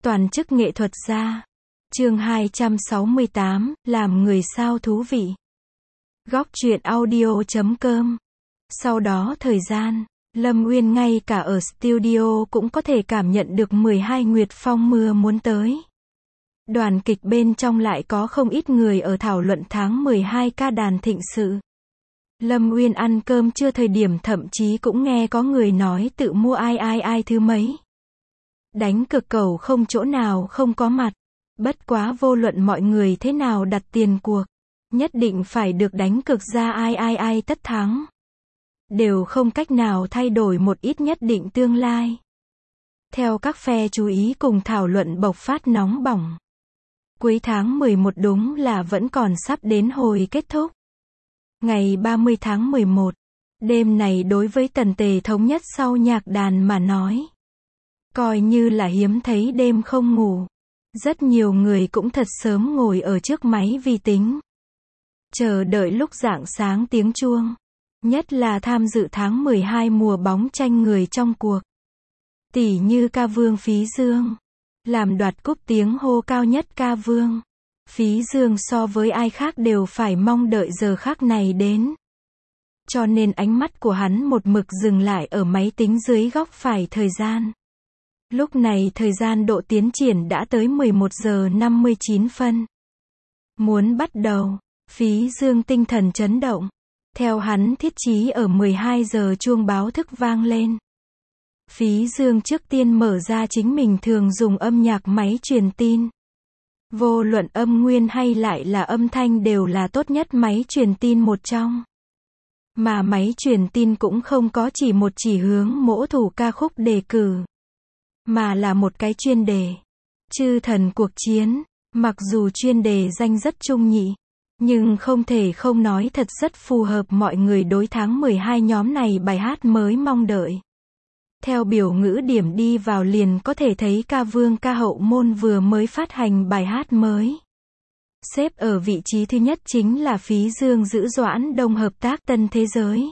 Toàn chức nghệ thuật gia. Chương 268, làm người sao thú vị. Góc truyện audio.com. Sau đó thời gian, Lâm Uyên ngay cả ở studio cũng có thể cảm nhận được 12 nguyệt phong mưa muốn tới. Đoàn kịch bên trong lại có không ít người ở thảo luận tháng 12 ca đàn thịnh sự. Lâm Uyên ăn cơm trưa thời điểm thậm chí cũng nghe có người nói tự mua ai thứ mấy. Đánh cược cầu không chỗ nào không có mặt. Bất quá vô luận mọi người thế nào đặt tiền cuộc, nhất định phải được đánh cược ra ai tất thắng. Đều không cách nào thay đổi một ít nhất định tương lai. Theo các phe chú ý cùng thảo luận bộc phát nóng bỏng. Cuối tháng 11 đúng là vẫn còn sắp đến hồi kết thúc. Ngày 30 tháng 11, đêm này đối với Tần Tề thống nhất sau nhạc đàn mà nói, coi như là hiếm thấy đêm không ngủ. Rất nhiều người cũng thật sớm ngồi ở trước máy vi tính, chờ đợi lúc rạng sáng tiếng chuông. Nhất là tham dự tháng 12 mùa bóng tranh người trong cuộc. Tỷ như ca vương Phí Dương, làm đoạt cúp tiếng hô cao nhất ca vương. Phí Dương so với ai khác đều phải mong đợi giờ khắc này đến. Cho nên ánh mắt của hắn một mực dừng lại ở máy tính dưới góc phải thời gian. Lúc này thời gian độ tiến triển đã tới 11 giờ 59 phân. Muốn bắt đầu, Phí Dương tinh thần chấn động. Theo hắn thiết chí ở 12 giờ chuông báo thức vang lên. Phí Dương trước tiên mở ra chính mình thường dùng âm nhạc máy truyền tin. Vô luận âm nguyên hay lại là âm thanh đều là tốt nhất máy truyền tin một trong. Mà máy truyền tin cũng không có chỉ một chỉ hướng mỗ thủ ca khúc đề cử, mà là một cái chuyên đề. Chư thần cuộc chiến. Mặc dù chuyên đề danh rất trung nhị, nhưng không thể không nói thật rất phù hợp mọi người đối tháng 12 nhóm này bài hát mới mong đợi. Theo biểu ngữ điểm đi vào liền có thể thấy ca vương ca hậu môn vừa mới phát hành bài hát mới. Xếp ở vị trí thứ nhất chính là Phí Dương giữ Doãn Đông hợp tác Tân Thế Giới.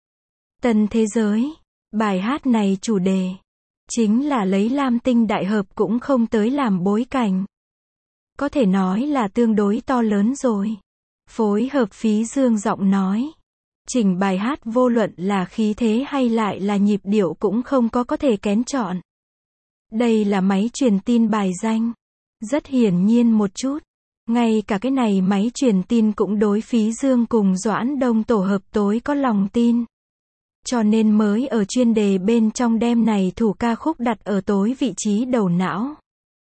Tân Thế Giới. Bài hát này chủ đề chính là lấy Lam Tinh đại hợp cũng không tới làm bối cảnh. Có thể nói là tương đối to lớn rồi. Phối hợp Phí Dương giọng nói. Chỉnh bài hát vô luận là khí thế hay lại là nhịp điệu cũng không có thể kén chọn. Đây là máy truyền tin bài danh. Rất hiển nhiên một chút. Ngay cả cái này máy truyền tin cũng đối Phí Dương cùng Doãn Đông tổ hợp tối có lòng tin. Cho nên mới ở chuyên đề bên trong đêm này thủ ca khúc đặt ở tối vị trí đầu não.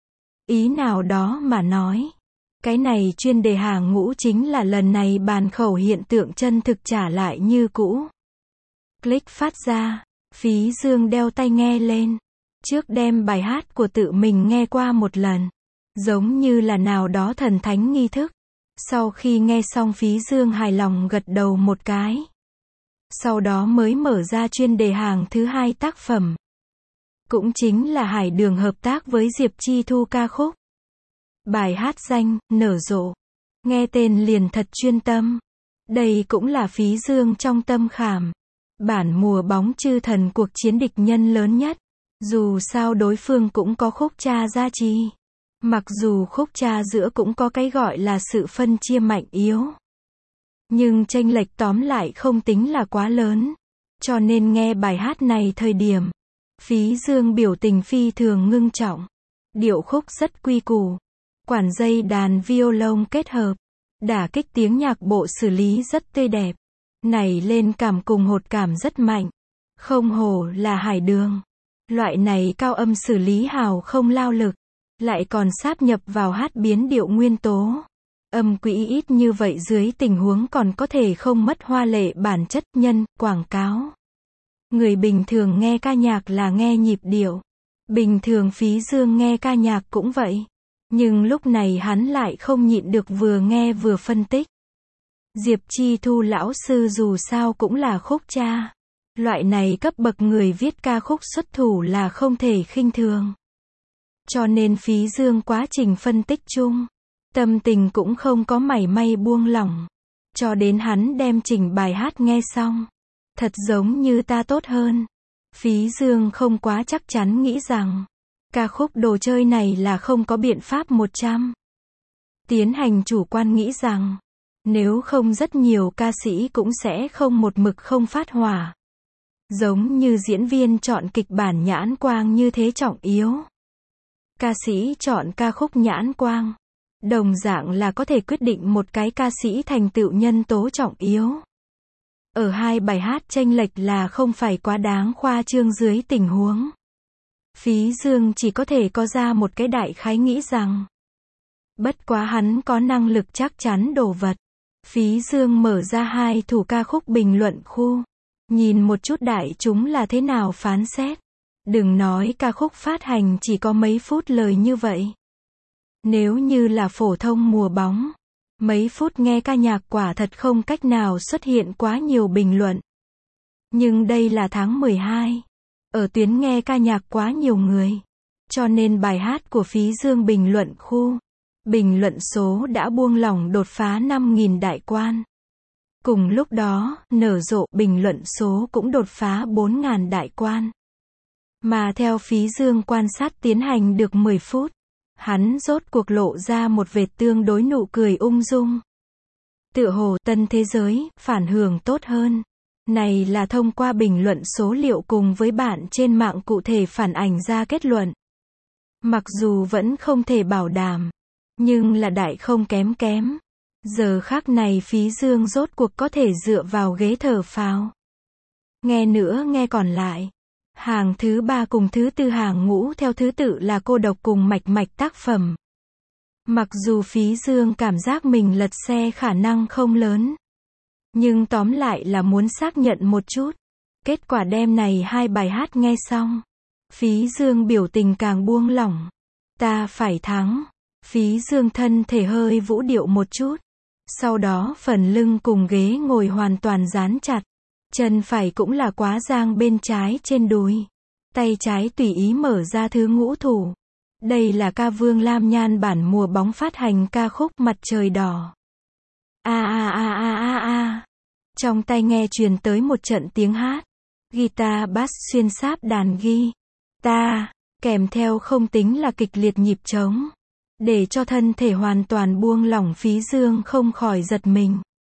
Ý nào đó mà nói, cái này chuyên đề hàng ngũ chính là lần này bàn khẩu hiện tượng chân thực trả lại như cũ. Click phát ra, Phí Dương đeo tai nghe lên. Trước đem bài hát của tự mình nghe qua một lần. Giống như là nào đó thần thánh nghi thức. Sau khi nghe xong Phí Dương hài lòng gật đầu một cái. Sau đó mới mở ra chuyên đề hàng thứ hai tác phẩm. Cũng chính là Hải Đường hợp tác với Diệp Chi Thu ca khúc. Bài hát danh, Nở Rộ. Nghe tên liền thật chuyên tâm. Đây cũng là Phí Dương trong tâm khảm. Bản mùa bóng chư thần cuộc chiến địch nhân lớn nhất. Dù sao đối phương cũng có khúc cha gia trì. Mặc dù khúc cha giữa cũng có cái gọi là sự phân chia mạnh yếu. Nhưng chênh lệch tóm lại không tính là quá lớn. Cho nên nghe bài hát này thời điểm, Phí Dương biểu tình phi thường ngưng trọng. Điệu khúc rất quy củ. Quản dây đàn violon kết hợp. Đả kích tiếng nhạc bộ xử lý rất tươi đẹp. Nảy lên cảm cùng hột cảm rất mạnh. Không hổ là Hải Đường. Loại này cao âm xử lý hào không lao lực. Lại còn sáp nhập vào hát biến điệu nguyên tố. Âm quỹ ít như vậy dưới tình huống còn có thể không mất hoa lệ bản chất nhân, quảng cáo. Người bình thường nghe ca nhạc là nghe nhịp điệu. Bình thường Phí Dương nghe ca nhạc cũng vậy. Nhưng lúc này hắn lại không nhịn được vừa nghe vừa phân tích. Diệp Chi Thu lão sư dù sao cũng là khúc cha. Loại này cấp bậc người viết ca khúc xuất thủ là không thể khinh thường. Cho nên Phí Dương quá trình phân tích chung, tâm tình cũng không có mảy may buông lỏng. Cho đến hắn đem chỉnh bài hát nghe xong. Thật giống như ta tốt hơn. Phí Dương không quá chắc chắn nghĩ rằng, Ca khúc đồ chơi này là không có biện pháp 100. Tiến Hành chủ quan nghĩ rằng, nếu không rất nhiều ca sĩ cũng sẽ không một mực không phát hỏa. Giống như diễn viên chọn kịch bản nhãn quang như thế trọng yếu. Ca sĩ chọn ca khúc nhãn quang. Đồng dạng là có thể quyết định một cái ca sĩ thành tựu nhân tố trọng yếu. Ở hai bài hát chênh lệch là không phải quá đáng khoa trương dưới tình huống. Phí Dương chỉ có thể có ra một cái đại khái nghĩ rằng. Bất quá hắn có năng lực chắc chắn đồ vật. Phí Dương mở ra 2 thủ ca khúc bình luận khu. Nhìn một chút đại chúng là thế nào phán xét. Đừng nói ca khúc phát hành chỉ có mấy phút lời như vậy. Nếu như là phổ thông mùa bóng, mấy phút nghe ca nhạc quả thật không cách nào xuất hiện quá nhiều bình luận. Nhưng đây là tháng 12. Ở tuyến nghe ca nhạc quá nhiều người. Cho nên bài hát của Phí Dương bình luận khu. Bình luận số đã buông lỏng đột phá 5.000 đại quan. Cùng lúc đó, nở rộ bình luận số cũng đột phá 4.000 đại quan. Mà theo Phí Dương quan sát tiến hành được 10 phút, hắn rốt cuộc lộ ra một vệt tương đối nụ cười ung dung. Tựa hồ tân thế giới, phản hưởng tốt hơn. Này là thông qua bình luận số liệu cùng với bạn trên mạng cụ thể phản ảnh ra kết luận. Mặc dù vẫn không thể bảo đảm, nhưng là đại không kém kém. Giờ khắc này Phí Dương rốt cuộc có thể dựa vào ghế thở phào. Nghe nữa nghe còn lại. Hàng thứ 3 cùng thứ 4 hàng ngũ theo thứ tự là Cô Độc cùng Mạch Mạch tác phẩm. Mặc dù Phí Dương cảm giác mình lật xe khả năng không lớn. Nhưng tóm lại là muốn xác nhận một chút. Kết quả đêm này 2 bài hát nghe xong. Phí Dương biểu tình càng buông lỏng. Ta phải thắng. Phí Dương thân thể hơi vũ điệu một chút. Sau đó phần lưng cùng ghế ngồi hoàn toàn dán chặt. Chân phải cũng là quá giang bên trái trên đùi. Tay trái tùy ý mở ra thứ ngũ thủ. Đây là ca Vương Lam Nhan bản mùa bóng phát hành ca khúc Mặt Trời Đỏ. Trong tai nghe truyền tới một trận tiếng hát. Guitar bass xuyên sáp đàn guitar, kèm theo không tính là kịch liệt nhịp trống. Để cho thân thể hoàn toàn buông lỏng Phí Dương không khỏi giật mình.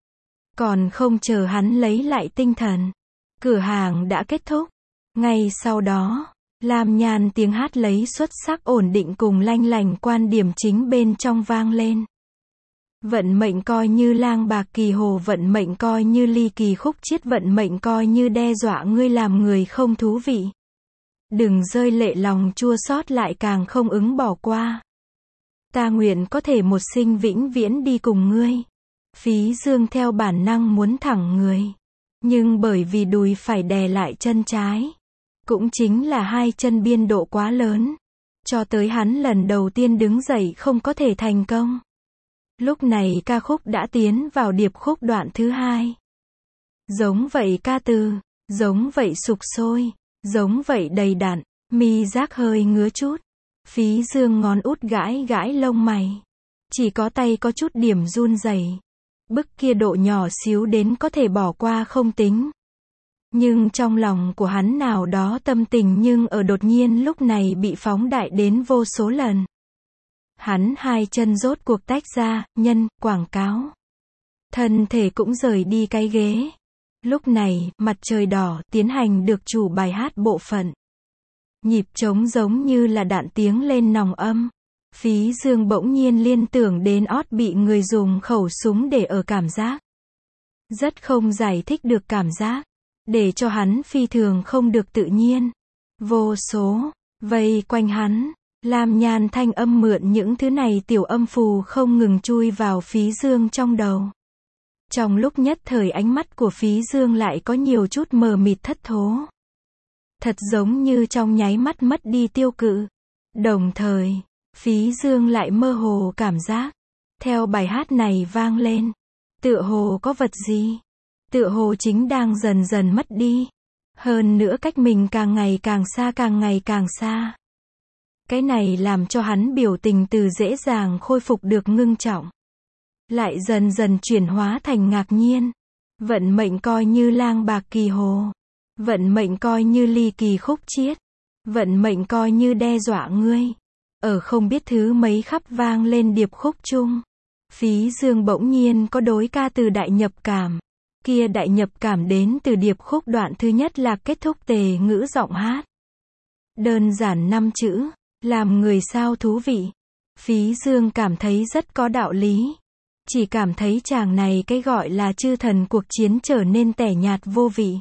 Còn không chờ hắn lấy lại tinh thần. Cửa hàng đã kết thúc. Ngay sau đó, Lam Nhan tiếng hát lấy xuất sắc ổn định cùng lanh lành quan điểm chính bên trong vang lên. Vận mệnh coi như lang bạc kỳ hồ, vận mệnh coi như ly kỳ khúc chiết, vận mệnh coi như đe dọa ngươi làm người không thú vị. Đừng rơi lệ lòng chua xót lại càng không ứng bỏ qua. Ta nguyện có thể một sinh vĩnh viễn đi cùng ngươi. Phí Dương theo bản năng muốn thẳng người. Nhưng bởi vì đùi phải đè lại chân trái. Cũng chính là 2 chân biên độ quá lớn. Cho tới hắn lần đầu tiên đứng dậy không có thể thành công. Lúc này ca khúc đã tiến vào điệp khúc đoạn thứ 2. Giống vậy ca từ, giống vậy sục sôi, giống vậy đầy đặn, mi giác hơi ngứa chút. Phí Dương ngón út gãi gãi lông mày. Chỉ có tay có chút điểm run rẩy. Bức kia độ nhỏ xíu đến có thể bỏ qua không tính. Nhưng trong lòng của hắn nào đó tâm tình nhưng ở đột nhiên lúc này bị phóng đại đến vô số lần. Hắn 2 chân rốt cuộc tách ra, nhân, quảng cáo. Thân thể cũng rời đi cái ghế. Lúc này, Mặt Trời Đỏ tiến hành được chủ bài hát bộ phận. Nhịp trống giống như là đạn tiếng lên nòng âm. Phí Dương bỗng nhiên liên tưởng đến ót bị người dùng khẩu súng để ở cảm giác. Rất không giải thích được cảm giác. Để cho hắn phi thường không được tự nhiên. Vô số, vây quanh hắn. Lam Nhan thanh âm mượn những thứ này tiểu âm phù không ngừng chui vào Phí Dương trong đầu. Trong lúc nhất thời ánh mắt của Phí Dương lại có nhiều chút mờ mịt thất thố. Thật giống như trong nháy mắt mất đi tiêu cự. Đồng thời, Phí Dương lại mơ hồ cảm giác. Theo bài hát này vang lên. Tựa hồ có vật gì. Tựa hồ chính đang dần dần mất đi. Hơn nữa cách mình càng ngày càng xa, càng ngày càng xa. Cái này làm cho hắn biểu tình từ dễ dàng khôi phục được ngưng trọng. Lại dần dần chuyển hóa thành ngạc nhiên. Vận mệnh coi như lang bạc kỳ hồ. Vận mệnh coi như ly kỳ khúc chiết. Vận mệnh coi như đe dọa ngươi. Ở không biết thứ mấy khắp vang lên điệp khúc chung. Phí Dương bỗng nhiên có đối ca từ đại nhập cảm. Kia đại nhập cảm đến từ điệp khúc đoạn thứ nhất là kết thúc tề ngữ giọng hát. Đơn giản 5 chữ, làm người sao thú vị. Phí Dương cảm thấy rất có đạo lý. Chỉ cảm thấy chàng này cái gọi là chư thần cuộc chiến trở nên tẻ nhạt vô vị.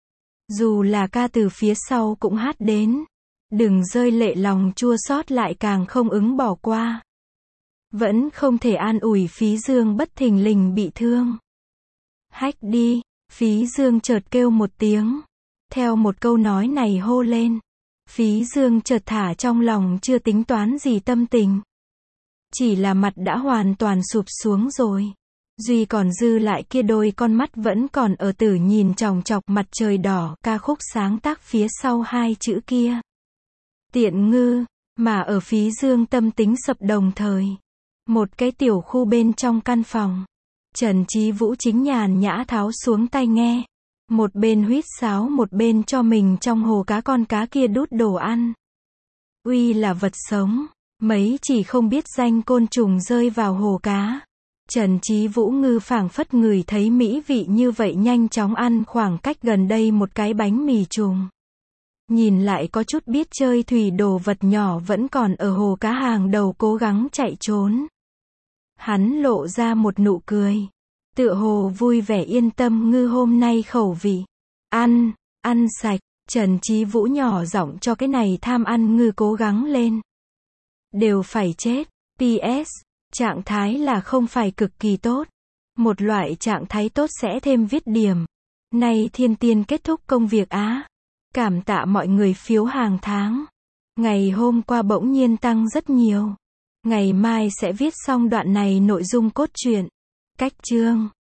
Dù là ca từ phía sau cũng hát đến. Đừng rơi lệ lòng chua xót lại càng không ứng bỏ qua. Vẫn không thể an ủi Phí Dương bất thình lình bị thương. Hách đi, Phí Dương chợt kêu một tiếng. Theo một câu nói này hô lên. Phí Dương chợt thả trong lòng chưa tính toán gì tâm tình. Chỉ là mặt đã hoàn toàn sụp xuống rồi. Duy còn dư lại kia đôi con mắt vẫn còn ở tử nhìn chòng chọc mặt trời đỏ, ca khúc sáng tác phía sau 2 chữ kia. Tiện ngư, mà ở Phí Dương tâm tính sập đồng thời. Một cái tiểu khu bên trong căn phòng. Trần Chí Vũ chính nhàn nhã tháo xuống tai nghe. Một bên huýt sáo một bên cho mình trong hồ cá con cá kia đút đồ ăn. Uy là vật sống. Mấy chỉ không biết danh côn trùng rơi vào hồ cá. Trần Chí Vũ ngư phảng phất ngửi thấy mỹ vị như vậy nhanh chóng ăn khoảng cách gần đây một cái bánh mì trùng. Nhìn lại có chút biết chơi thủy đồ vật nhỏ vẫn còn ở hồ cá hàng đầu cố gắng chạy trốn. Hắn lộ ra một nụ cười. Tựa hồ vui vẻ yên tâm ngư hôm nay khẩu vị. Ăn sạch. Trần Chí Vũ nhỏ giọng cho cái này tham ăn ngư cố gắng lên. Đều phải chết. PS. Trạng thái là không phải cực kỳ tốt. Một loại trạng thái tốt sẽ thêm viết điểm. Nay Thiên Tiên kết thúc công việc á. Cảm tạ mọi người phiếu hàng tháng. Ngày hôm qua bỗng nhiên tăng rất nhiều. Ngày mai sẽ viết xong đoạn này nội dung cốt truyện. Cách chương.